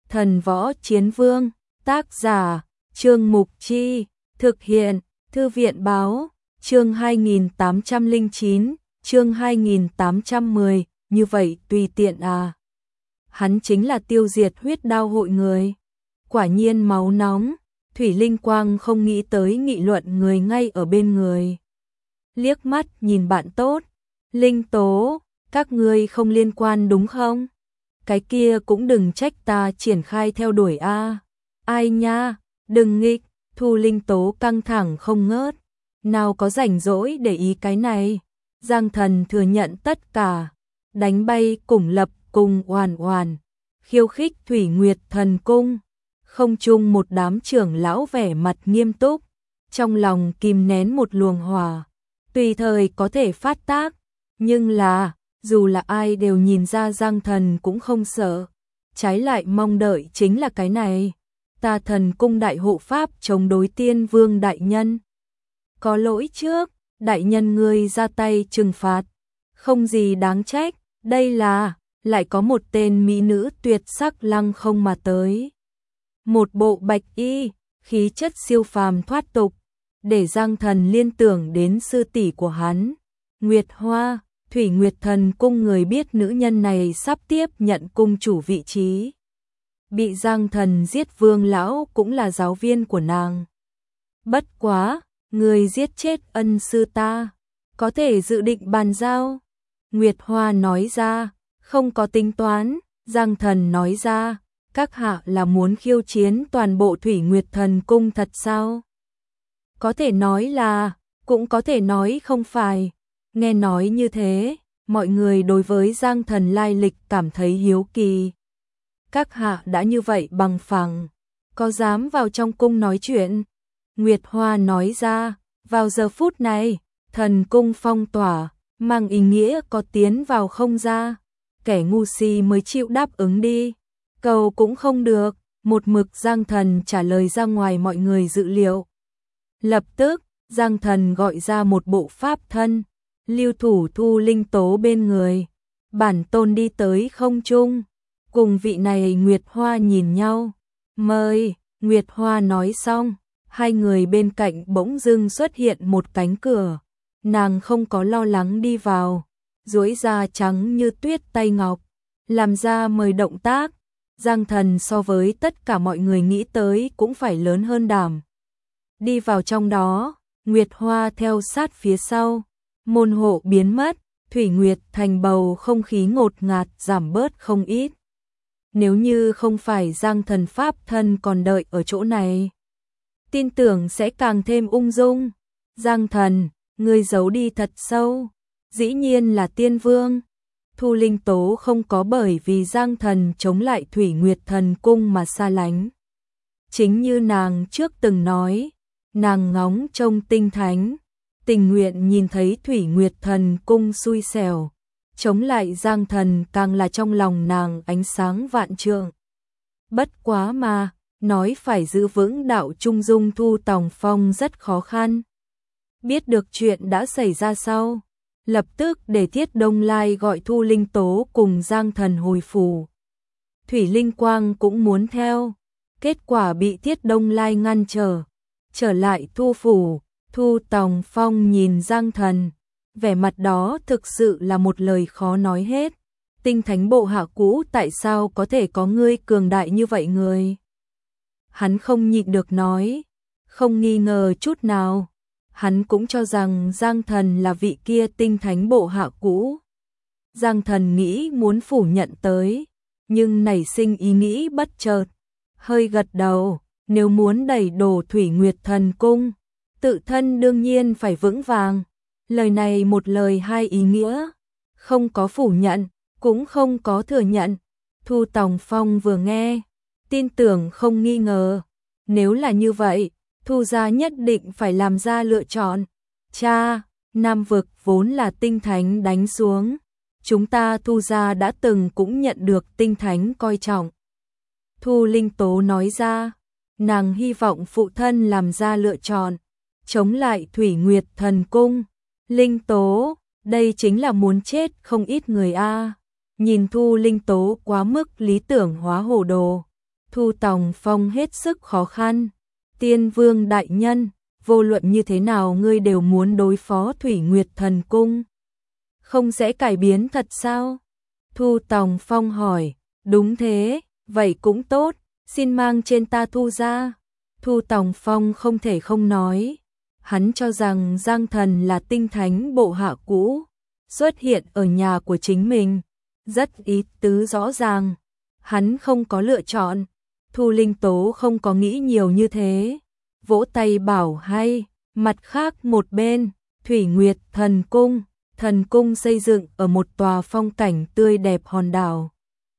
Thần Võ Chiến Vương, tác giả, Trương Mục Chi, thực hiện, Thư viện Báo, chương 2809, chương 2810, như vậy tùy tiện à. Hắn chính là tiêu diệt huyết đao hội người. Quả nhiên máu nóng, Thủy Linh Quang không nghĩ tới nghị luận người ngay ở bên người. Liếc mắt nhìn bạn tốt, Linh Tố, các ngươi không liên quan đúng không? Cái kia cũng đừng trách ta triển khai theo đuổi a. Ai nha, đừng nghịch, Thu Linh Tố căng thẳng không ngớt. Nào có rảnh rỗi để ý cái này. Giang Thần thừa nhận tất cả, đánh bay Củng Lập cùng Oàn Oàn, khiêu khích Thủy Nguyệt Thần Cung. Không chung một đám trưởng lão vẻ mặt nghiêm túc, trong lòng kìm nén một luồng hỏa, tùy thời có thể phát tác, nhưng là, dù là ai đều nhìn ra Giang Thần cũng không sợ, trái lại mong đợi chính là cái này. Ta Thần Cung đại hộ pháp chống đối Tiên Vương đại nhân. Có lỗi trước, đại nhân ngươi ra tay trừng phạt, không gì đáng trách, đây là, lại có một tên mỹ nữ tuyệt sắc lăng không mà tới. Một bộ bạch y, khí chất siêu phàm thoát tục, để Giang Thần liên tưởng đến sư tỷ của hắn, Nguyệt Hoa. Thủy Nguyệt Thần Cung người biết nữ nhân này sắp tiếp nhận cung chủ vị trí. Bị Giang Thần giết Vương lão cũng là giáo viên của nàng. Bất quá, người giết chết ân sư ta, có thể dự định bàn giao. Nguyệt Hoa nói ra, không có tính toán. Giang Thần nói ra, các hạ là muốn khiêu chiến toàn bộ Thủy Nguyệt Thần Cung thật sao? Có thể nói là, cũng có thể nói không phải. Nghe nói như thế, mọi người đối với Giang Thần lai lịch cảm thấy hiếu kỳ. Các hạ đã như vậy bằng phẳng, có dám vào trong cung nói chuyện? Nguyệt Hoa nói ra, vào giờ phút này, thần cung phong tỏa, mang ý nghĩa có tiến vào không ra. Kẻ ngu si mới chịu đáp ứng đi, cầu cũng không được. Một mực Giang Thần trả lời ra ngoài mọi người dự liệu. Lập tức, Giang Thần gọi ra một bộ pháp thân, lưu thủ Thu Linh Tố bên người, bản tôn đi tới không trung, cùng vị này Nguyệt Hoa nhìn nhau, mời. Nguyệt Hoa nói xong, hai người bên cạnh bỗng dưng xuất hiện một cánh cửa, nàng không có lo lắng đi vào, duỗi da trắng như tuyết tay ngọc, làm ra mời động tác. Giang Thần so với tất cả mọi người nghĩ tới cũng phải lớn hơn đảm. Đi vào trong đó, Nguyệt Hoa theo sát phía sau. Môn hộ biến mất, Thủy Nguyệt thành bầu không khí ngột ngạt giảm bớt không ít. Nếu như không phải Giang Thần pháp thân còn đợi ở chỗ này, tin tưởng sẽ càng thêm ung dung. Giang Thần, ngươi giấu đi thật sâu, dĩ nhiên là Tiên Vương. Thu Linh Tố không có bởi vì Giang Thần chống lại Thủy Nguyệt Thần Cung mà xa lánh. Chính như nàng trước từng nói, nàng ngóng trông tinh thánh, tình nguyện nhìn thấy Thủy Nguyệt Thần Cung xui xẻo, chống lại Giang Thần càng là trong lòng nàng ánh sáng vạn trượng. Bất quá mà, nói phải giữ vững đạo trung dung Thu Tòng Phong rất khó khăn. Biết được chuyện đã xảy ra sau, lập tức để Thiết Đông Lai gọi Thu Linh Tố cùng Giang Thần hồi phủ. Thủy Linh Quang cũng muốn theo, kết quả bị Thiết Đông Lai ngăn trở lại Thu phủ. Thu Tòng Phong nhìn Giang Thần, vẻ mặt đó thực sự là một lời khó nói hết. Tinh thánh bộ hạ cũ tại sao có thể có ngươi cường đại như vậy người? Hắn không nhịn được nói, không nghi ngờ chút nào. Hắn cũng cho rằng Giang Thần là vị kia tinh thánh bộ hạ cũ. Giang Thần nghĩ muốn phủ nhận tới, nhưng nảy sinh ý nghĩ bất chợt, hơi gật đầu, nếu muốn đẩy đổ Thủy Nguyệt Thần Cung, tự thân đương nhiên phải vững vàng. Lời này một lời hai ý nghĩa, không có phủ nhận, cũng không có thừa nhận. Thu Tòng Phong vừa nghe, tin tưởng không nghi ngờ. Nếu là như vậy, Thu gia nhất định phải làm ra lựa chọn. Cha, Nam vực vốn là tinh thánh đánh xuống. Chúng ta Thu gia đã từng cũng nhận được tinh thánh coi trọng. Thu Linh Tố nói ra, nàng hy vọng phụ thân làm ra lựa chọn, chống lại Thủy Nguyệt Thần Cung. Linh Tố, đây chính là muốn chết không ít người a. Nhìn Thu Linh Tố quá mức lý tưởng hóa hồ đồ, Thu Tòng Phong hết sức khó khăn. Tiên Vương đại nhân, vô luận như thế nào ngươi đều muốn đối phó Thủy Nguyệt Thần Cung. Không sẽ cải biến thật sao? Thu Tòng Phong hỏi, đúng thế, vậy cũng tốt, xin mang trên ta thu ra. Thu Tòng Phong không thể không nói. Hắn cho rằng Giang Thần là tinh thánh bộ hạ cũ, xuất hiện ở nhà của chính mình. Rất ý tứ rõ ràng. Hắn không có lựa chọn. Thu Linh Tố không có nghĩ nhiều như thế. Vỗ tay bảo hay. Mặt khác một bên, Thủy Nguyệt Thần Cung. Thần cung xây dựng ở một tòa phong cảnh tươi đẹp hòn đảo.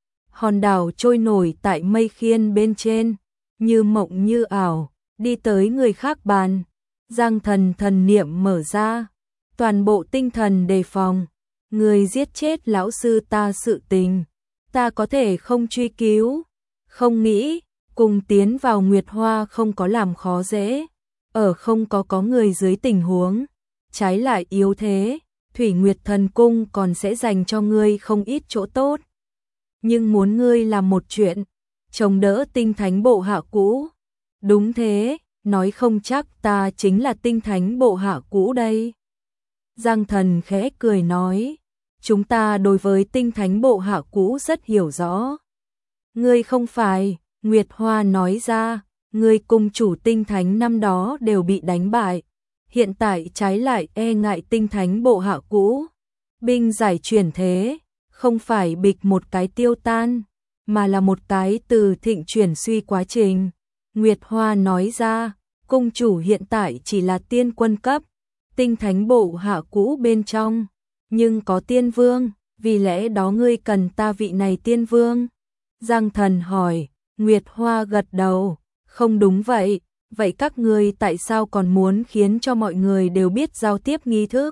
Hòn đảo trôi nổi tại mây khiên bên trên, như mộng như ảo, đi tới người khác bàn. Giang Thần thần niệm mở ra, toàn bộ tinh thần đề phòng. Người giết chết lão sư ta sự tình, ta có thể không truy cứu, không nghĩ, cùng tiến vào Nguyệt Hoa không có làm khó dễ, ở không có người dưới tình huống, trái lại yếu thế, Thủy Nguyệt Thần Cung còn sẽ dành cho ngươi không ít chỗ tốt. Nhưng muốn ngươi làm một chuyện, chống đỡ tinh thánh bộ hạ cũ. Đúng thế, nói không chắc ta chính là tinh thánh bộ hạ cũ đây. Giang Thần khẽ cười nói, chúng ta đối với tinh thánh bộ hạ cũ rất hiểu rõ. Ngươi không phải, Nguyệt Hoa nói ra, ngươi cùng chủ tinh thánh năm đó đều bị đánh bại. Hiện tại trái lại e ngại tinh thánh bộ hạ cũ. Binh giải chuyển thế, không phải bịch một cái tiêu tan, mà là một cái từ thịnh chuyển suy quá trình. Nguyệt Hoa nói ra, cung chủ hiện tại chỉ là tiên quân cấp, tinh thánh bộ hạ cũ bên trong, nhưng có tiên vương, vì lẽ đó ngươi cần ta vị này tiên vương. Giang Thần hỏi, Nguyệt Hoa gật đầu, không đúng vậy. Vậy các ngươi tại sao còn muốn khiến cho mọi người đều biết giao tiếp nghi thức?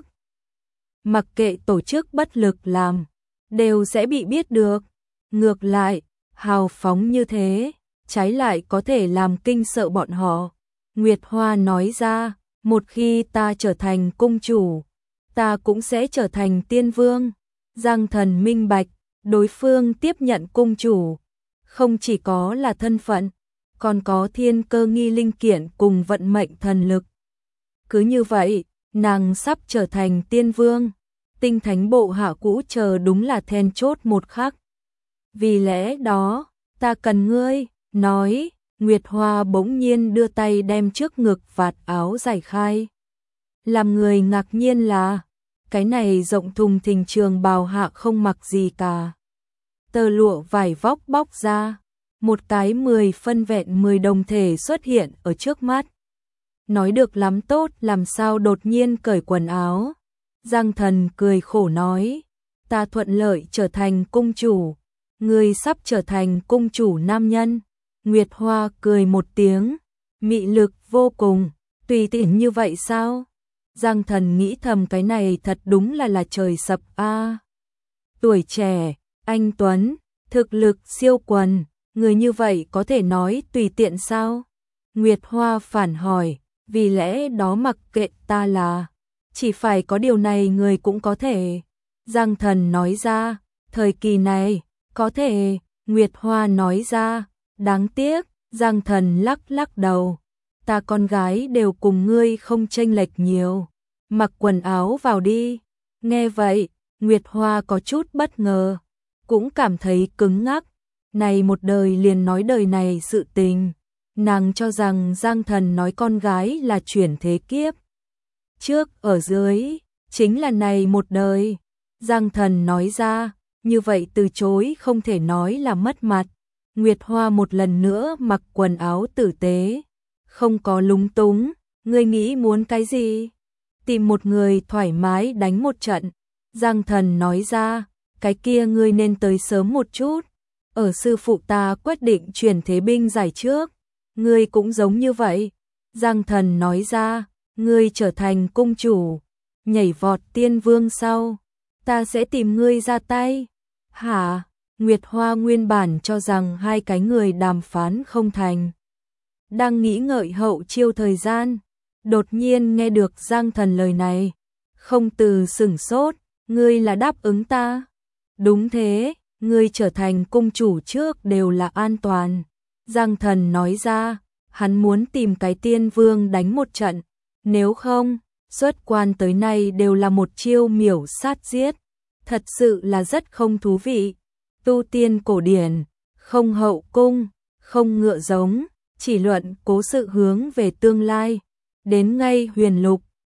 Mặc kệ tổ chức bất lực làm, đều sẽ bị biết được. Ngược lại, hào phóng như thế, trái lại có thể làm kinh sợ bọn họ. Nguyệt Hoa nói ra, một khi ta trở thành cung chủ, ta cũng sẽ trở thành tiên vương. Giang Thần minh bạch, đối phương tiếp nhận cung chủ, không chỉ có là thân phận, còn có thiên cơ nghi linh kiện cùng vận mệnh thần lực. Cứ như vậy, nàng sắp trở thành tiên vương, tinh thánh bộ hạ cũ chờ đúng là then chốt một khắc. Vì lẽ đó, ta cần ngươi, nói, Nguyệt Hoa bỗng nhiên đưa tay đem trước ngực vạt áo giải khai. Làm người ngạc nhiên là, cái này rộng thùng thình trường bào hạ không mặc gì cả. Tờ lụa vải vóc bóc ra. Một cái 10 phân vẹn 10 đồng thể xuất hiện ở trước mắt. Nói được lắm tốt, làm sao đột nhiên cởi quần áo. Giang Thần cười khổ nói, ta thuận lợi trở thành cung chủ, ngươi sắp trở thành cung chủ nam nhân. Nguyệt Hoa cười một tiếng, mị lực vô cùng, tùy tiện như vậy sao? Giang Thần nghĩ thầm cái này thật đúng là trời sập a. Tuổi trẻ, anh tuấn, thực lực siêu quần. Người như vậy có thể nói tùy tiện sao? Nguyệt Hoa phản hỏi, vì lẽ đó mặc kệ ta là, chỉ phải có điều này người cũng có thể. Giang Thần nói ra, thời kỳ này, có thể. Nguyệt Hoa nói ra, đáng tiếc. Giang Thần lắc lắc đầu, ta con gái đều cùng ngươi không chênh lệch nhiều, mặc quần áo vào đi. Nghe vậy, Nguyệt Hoa có chút bất ngờ, cũng cảm thấy cứng ngắc. Này một đời liền nói đời này sự tình, nàng cho rằng Giang Thần nói con gái là chuyển thế kiếp. Trước ở dưới, chính là này một đời. Giang Thần nói ra, như vậy từ chối không thể nói là mất mặt. Nguyệt Hoa một lần nữa mặc quần áo tử tế, không có lúng túng, ngươi nghĩ muốn cái gì? Tìm một người thoải mái đánh một trận. Giang Thần nói ra, cái kia ngươi nên tới sớm một chút. Ở sư phụ ta quyết định chuyển thế binh giải trước, ngươi cũng giống như vậy. Giang Thần nói ra, ngươi trở thành cung chủ, nhảy vọt tiên vương sau, ta sẽ tìm ngươi ra tay. Hả? Nguyệt Hoa nguyên bản cho rằng hai cái người đàm phán không thành. Đang nghĩ ngợi hậu chiêu thời gian, đột nhiên nghe được Giang Thần lời này, không từ sửng sốt, ngươi là đáp ứng ta. Đúng thế. Ngươi trở thành cung chủ trước đều là an toàn. Giang Thần nói ra, hắn muốn tìm cái Tiên Vương đánh một trận, nếu không, xuất quan tới nay đều là một chiêu miểu sát giết, thật sự là rất không thú vị. Tu tiên cổ điển, không hậu cung, không ngựa giống, chỉ luận cố sự hướng về tương lai. Đến ngay Huyền Lục,